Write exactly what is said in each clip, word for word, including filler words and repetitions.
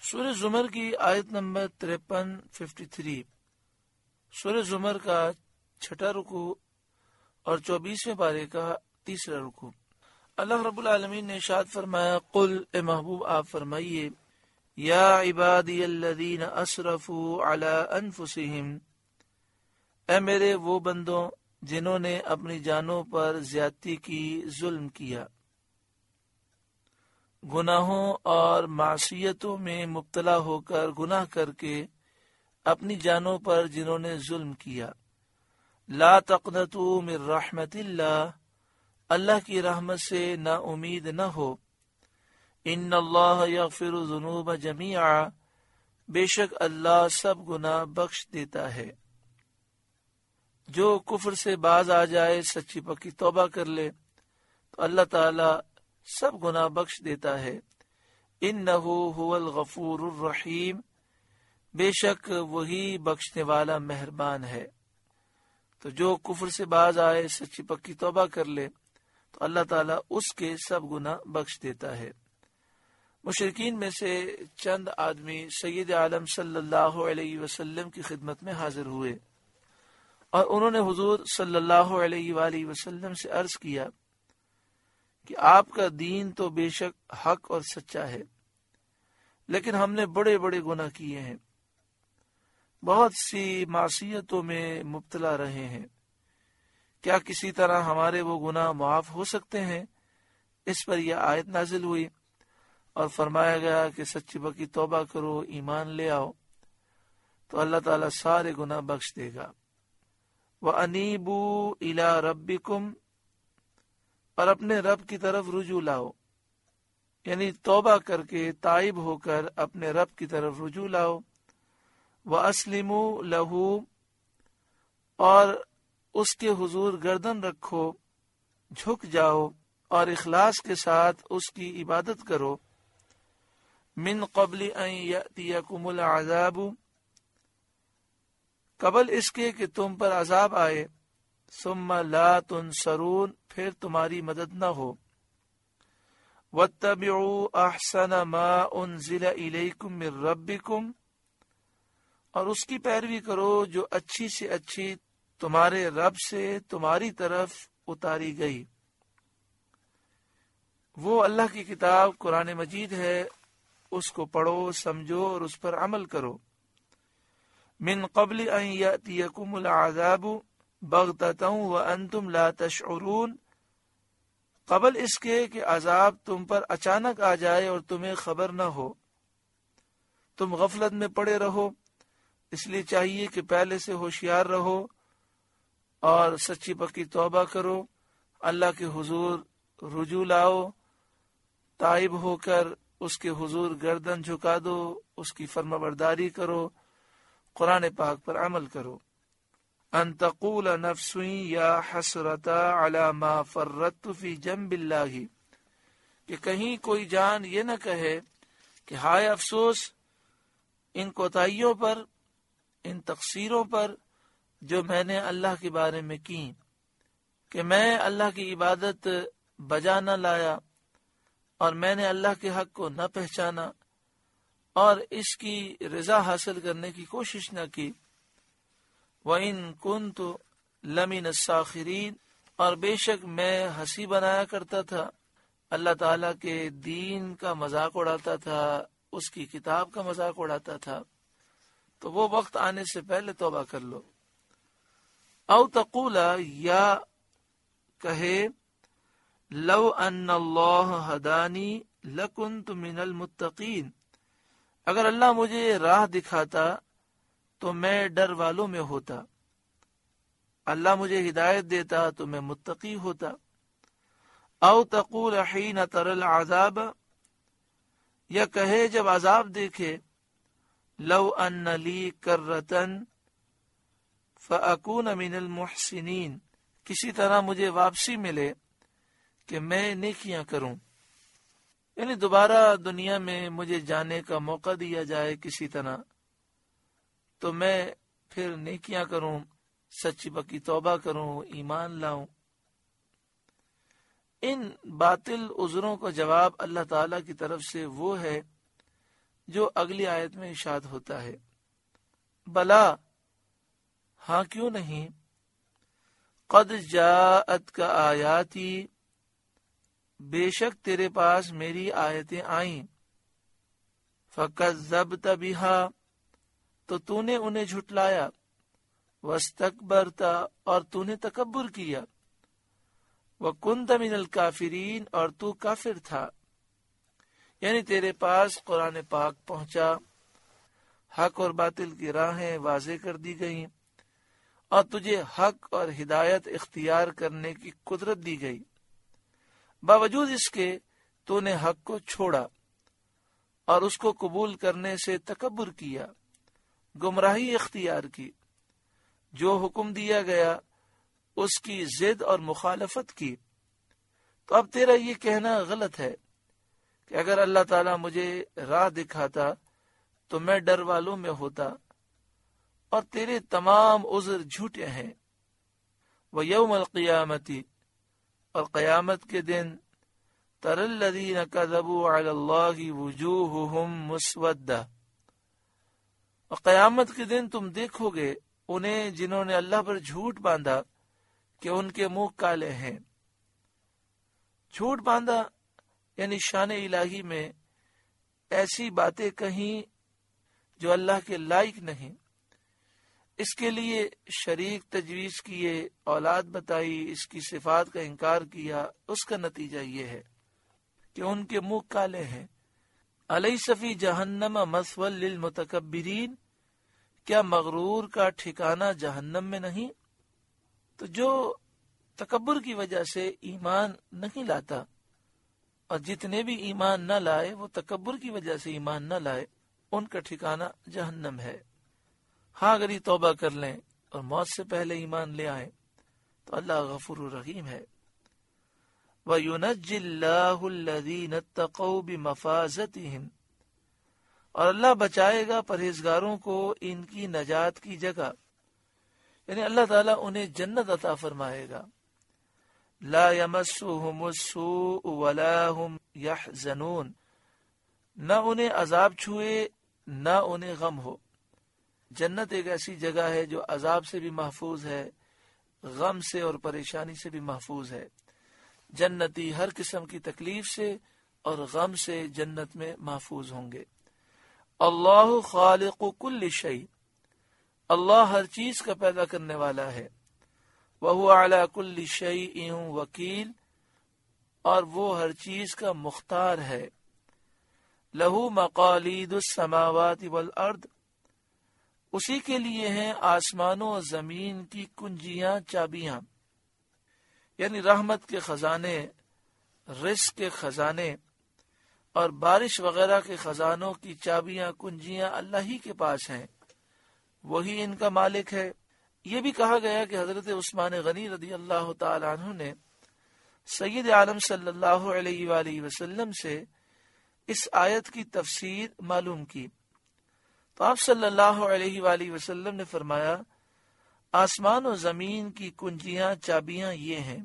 سورہ زمر کی آیت نمبر ترپن ففٹی تھری سورہ زمر کا چھٹا رکوع اور چوبیسویں پارے کا تیسرا رکوع۔ اللہ رب العالمین نے ارشاد فرمایا، قل اے محبوب آپ فرمائیے، یا عبادی الذین اسرفوا علی انفسہم، اے میرے وہ بندوں جنہوں نے اپنی جانوں پر زیادتی کی، ظلم کیا، گناہوں اور معصیتوں میں مبتلا ہو کر گناہ کر کے اپنی جانوں پر جنہوں نے ظلم کیا، لا تقنطوا من رحمت اللہ، اللہ کی رحمت سے نا امید نہ ہو، ان اللہ یغفر الذنوب جمیعا، بے شک اللہ سب گناہ بخش دیتا ہے۔ جو کفر سے باز آ جائے، سچی پکی توبہ کر لے تو اللہ تعالی سب گناہ بخش دیتا ہے۔ انہ هو الغفور الرحیم، بے شک وہی بخشنے والا مہربان ہے۔ تو جو کفر سے باز آئے، سچی پکی توبہ کر لے تو اللہ تعالیٰ اس کے سب گناہ بخش دیتا ہے۔ مشرکین میں سے چند آدمی سید عالم صلی اللہ علیہ وسلم کی خدمت میں حاضر ہوئے اور انہوں نے حضور صلی اللہ علیہ وآلہ وسلم سے عرض کیا کہ آپ کا دین تو بے شک حق اور سچا ہے، لیکن ہم نے بڑے بڑے گناہ کیے ہیں، بہت سی معصیتوں میں مبتلا رہے ہیں، کیا کسی طرح ہمارے وہ گناہ معاف ہو سکتے ہیں؟ اس پر یہ آیت نازل ہوئی اور فرمایا گیا کہ سچی پکی توبہ کرو، ایمان لے آؤ تو اللہ تعالیٰ سارے گناہ بخش دے گا۔ وَأَنِيبُوا إِلَىٰ رَبِّكُمْ، اور اپنے رب کی طرف رجوع لاؤ، یعنی توبہ کر کے تائب ہو کر اپنے رب کی طرف رجوع لاؤ۔ وَأَسْلِمُوا لَهُ، اور اس کے حضور گردن رکھو، جھک جاؤ اور اخلاص کے ساتھ اس کی عبادت کرو۔ من قبل ان یأتیکم العذاب، قبل اس کے کہ تم پر عذاب آئے، ثم لا تنصرون، پھر تمہاری مدد نہ ہو۔ واتبعوا احسن ما انزل الیکم من ربکم، اور اس کی پیروی کرو جو اچھی سے اچھی تمہارے رب سے تمہاری طرف اتاری گئی۔ وہ اللہ کی کتاب قرآن مجید ہے، اس کو پڑھو، سمجھو اور اس پر عمل کرو۔ من قبل ان یأتیکم العذاب بغتۃ وانتم لا تشعرون، قبل اس کے کہ عذاب تم پر اچانک آ جائے اور تمہیں خبر نہ ہو، تم غفلت میں پڑے رہو۔ اس لیے چاہیے کہ پہلے سے ہوشیار رہو اور سچی پکی توبہ کرو، اللہ کے حضور رجوع لاؤ، تائب ہو کر اس کے حضور گردن جھکا دو، اس کی فرما برداری کرو، قرآن پاک پر عمل کرو۔ ان تقول نفس یا حسرت علی ما فرطت فی جنب اللہ، کہ کہیں کوئی جان یہ نہ کہے کہ ہائے افسوس ان کوتاہیوں پر، ان تقصیروں پر جو میں نے اللہ کے بارے میں کی، کہ میں اللہ کی عبادت بجا نہ لایا اور میں نے اللہ کے حق کو نہ پہچانا اور اس کی رضا حاصل کرنے کی کوشش نہ کی۔ وَإِن كُنتُ لَمِنَ السَّاخِرِينَ، اور بے شک میں ہنسی بنایا کرتا تھا، اللہ تعالیٰ کے دین کا مذاق اڑاتا تھا، اس کی کتاب کا مذاق اڑاتا تھا۔ تو وہ وقت آنے سے پہلے توبہ کر لو۔ او تقولا، یا کہے، لو ان اللہ ہدانی لکنت من المتقین، اگر اللہ مجھے راہ دکھاتا تو میں ڈر والوں میں ہوتا، اللہ مجھے ہدایت دیتا تو میں متقی ہوتا۔ او تقول حین تر العذاب، یا کہے جب عذاب دیکھے، لو ان لی کرتن فاکون من المحسنین، کسی طرح مجھے واپسی ملے کہ میں نیکیاں کروں، یعنی دوبارہ دنیا میں مجھے جانے کا موقع دیا جائے کسی طرح، تو میں پھر نیکیاں کروں، سچی پکی توبہ کروں، ایمان لاؤں۔ ان باطل عذروں کا جواب اللہ تعالی کی طرف سے وہ ہے جو اگلی آیت میں ارشاد ہوتا ہے، بلا ہاں کیوں نہیں، قد جاءت کا آیاتی بے شک تیرے پاس میری آیتیں آئیں، فکذبت بہا تو تو نے انہیں جھٹلایا، واستکبرت اور تو نے تکبر کیا، وکنت من الکافرین اور تو کافر تھا۔ یعنی تیرے پاس قرآن پاک پہنچا، حق اور باطل کی راہیں واضح کر دی گئیں اور تجھے حق اور ہدایت اختیار کرنے کی قدرت دی گئی، باوجود اس کے تو نے حق کو چھوڑا اور اس کو قبول کرنے سے تکبر کیا، گمراہی اختیار کی، جو حکم دیا گیا اس کی ضد اور مخالفت کی۔ تو اب تیرا یہ کہنا غلط ہے کہ اگر اللہ تعالیٰ مجھے راہ دکھاتا تو میں ڈر والوں میں ہوتا، اور تیرے تمام عذر جھوٹے ہیں۔ وَيَوْمَ الْقِيَامَةِ اور قیامت کے دن، تَرَى الَّذِينَ كَذَبُوا عَلَى اللَّهِ وُجُوهُهُمْ مُسْوَدَّةٌ اور قیامت کے دن تم دیکھو گے انہیں جنہوں نے اللہ پر جھوٹ باندھا کہ ان کے منہ کالے ہیں۔ جھوٹ باندھا یعنی شان الہی میں ایسی باتیں کہیں جو اللہ کے لائق نہیں، اس کے لیے شریک تجویز کیے، اولاد بتائی، اس کی صفات کا انکار کیا، اس کا نتیجہ یہ ہے کہ ان کے منہ کالے ہیں۔ الیس فی جہنم مثوی للمتکبرین کیا مغرور کا ٹھکانہ جہنم میں نہیں؟ تو جو تکبر کی وجہ سے ایمان نہیں لاتا، اور جتنے بھی ایمان نہ لائے وہ تکبر کی وجہ سے ایمان نہ لائے، ان کا ٹھکانہ جہنم ہے۔ ہاں اگر یہ توبہ کر لیں اور موت سے پہلے ایمان لے آئیں تو اللہ غفور الرحیم ہے۔ وَيُنَجِّ اللَّهُ الَّذِينَ اتَّقَوْا بِمَفَازَتِهِمْ اور اللہ بچائے گا پرہیزگاروں کو ان کی نجات کی جگہ، یعنی اللہ تعالیٰ انہیں جنت عطا فرمائے گا۔ لا يمسهم السوء ولا هم يحزنون نہ انہیں عذاب چھوئے نہ انہیں غم ہو۔ جنت ایک ایسی جگہ ہے جو عذاب سے بھی محفوظ ہے، غم سے اور پریشانی سے بھی محفوظ ہے۔ جنتی ہر قسم کی تکلیف سے اور غم سے جنت میں محفوظ ہوں گے۔ اللہ خالق کل شیء اللہ ہر چیز کا پیدا کرنے والا ہے۔ وَهُوَ عَلَى كُلِّ شَيْءٍ وَكِيلٌ اور وہ ہر چیز کا مختار ہے۔ لَهُ مَقَالِيدُ السَّمَاوَاتِ وَالْأَرْضِ اسی کے لیے ہیں آسمانوں اور زمین کی کنجیاں، چابیاں، یعنی رحمت کے خزانے، رزق کے خزانے اور بارش وغیرہ کے خزانوں کی چابیاں، کنجیاں اللہ ہی کے پاس ہیں، وہی ان کا مالک ہے۔ یہ بھی کہا گیا کہ حضرت عثمان غنی رضی اللہ تعالی عنہ نے سید عالم صلی اللہ علیہ وآلہ وسلم سے اس آیت کی تفسیر معلوم کی، تو آپ صلی اللہ علیہ وآلہ وسلم نے فرمایا، آسمان و زمین کی کنجیاں، چابیاں یہ ہیں،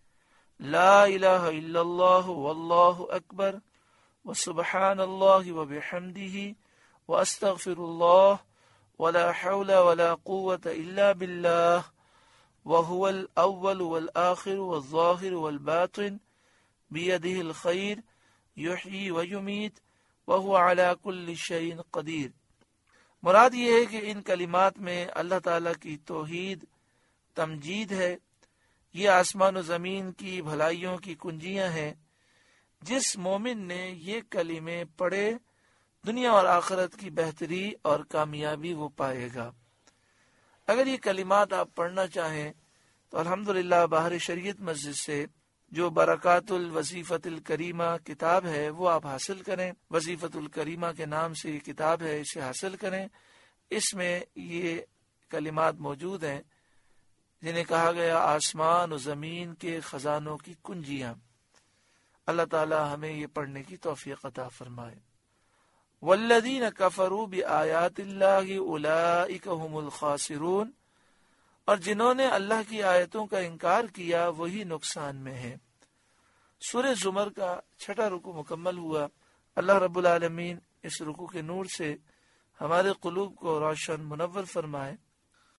لا الہ الا اللہ واللہ اکبر وسبحان اللہ وبحمدہ واستغفر اللہ ولا حول ولا قوة الا باللہ وهو الاول والآخر والظاہر والباطن بیدہ الخیر یحیی ویمیت وهو على كل شیء قدیر۔ مراد یہ ہے کہ ان کلمات میں اللہ تعالیٰ کی توحید، تمجید ہے۔ یہ آسمان و زمین کی بھلائیوں کی کنجیاں ہیں۔ جس مومن نے یہ کلمے پڑھے دنیا اور آخرت کی بہتری اور کامیابی وہ پائے گا۔ اگر یہ کلمات آپ پڑھنا چاہیں تو الحمدللہ باہر شریعت مسجد سے جو برکات الوظیفۃ الکریمہ کتاب ہے وہ آپ حاصل کریں۔ وظیفۃ الکریمہ کے نام سے یہ کتاب ہے، اسے حاصل کریں۔ اس میں یہ کلمات موجود ہیں جنہیں کہا گیا آسمان و زمین کے خزانوں کی کنجیاں۔ اللہ تعالی ہمیں یہ پڑھنے کی توفیق عطا فرمائے۔ والذین کفروا بآیات اللہ اولئک هم الخاسرون اور جنہوں نے اللہ کی آیتوں کا انکار کیا وہی نقصان میں ہیں۔ سورہ زمر کا چھٹا رکوع مکمل ہوا۔ اللہ رب العالمین اس رکوع کے نور سے ہمارے قلوب کو روشن منور فرمائے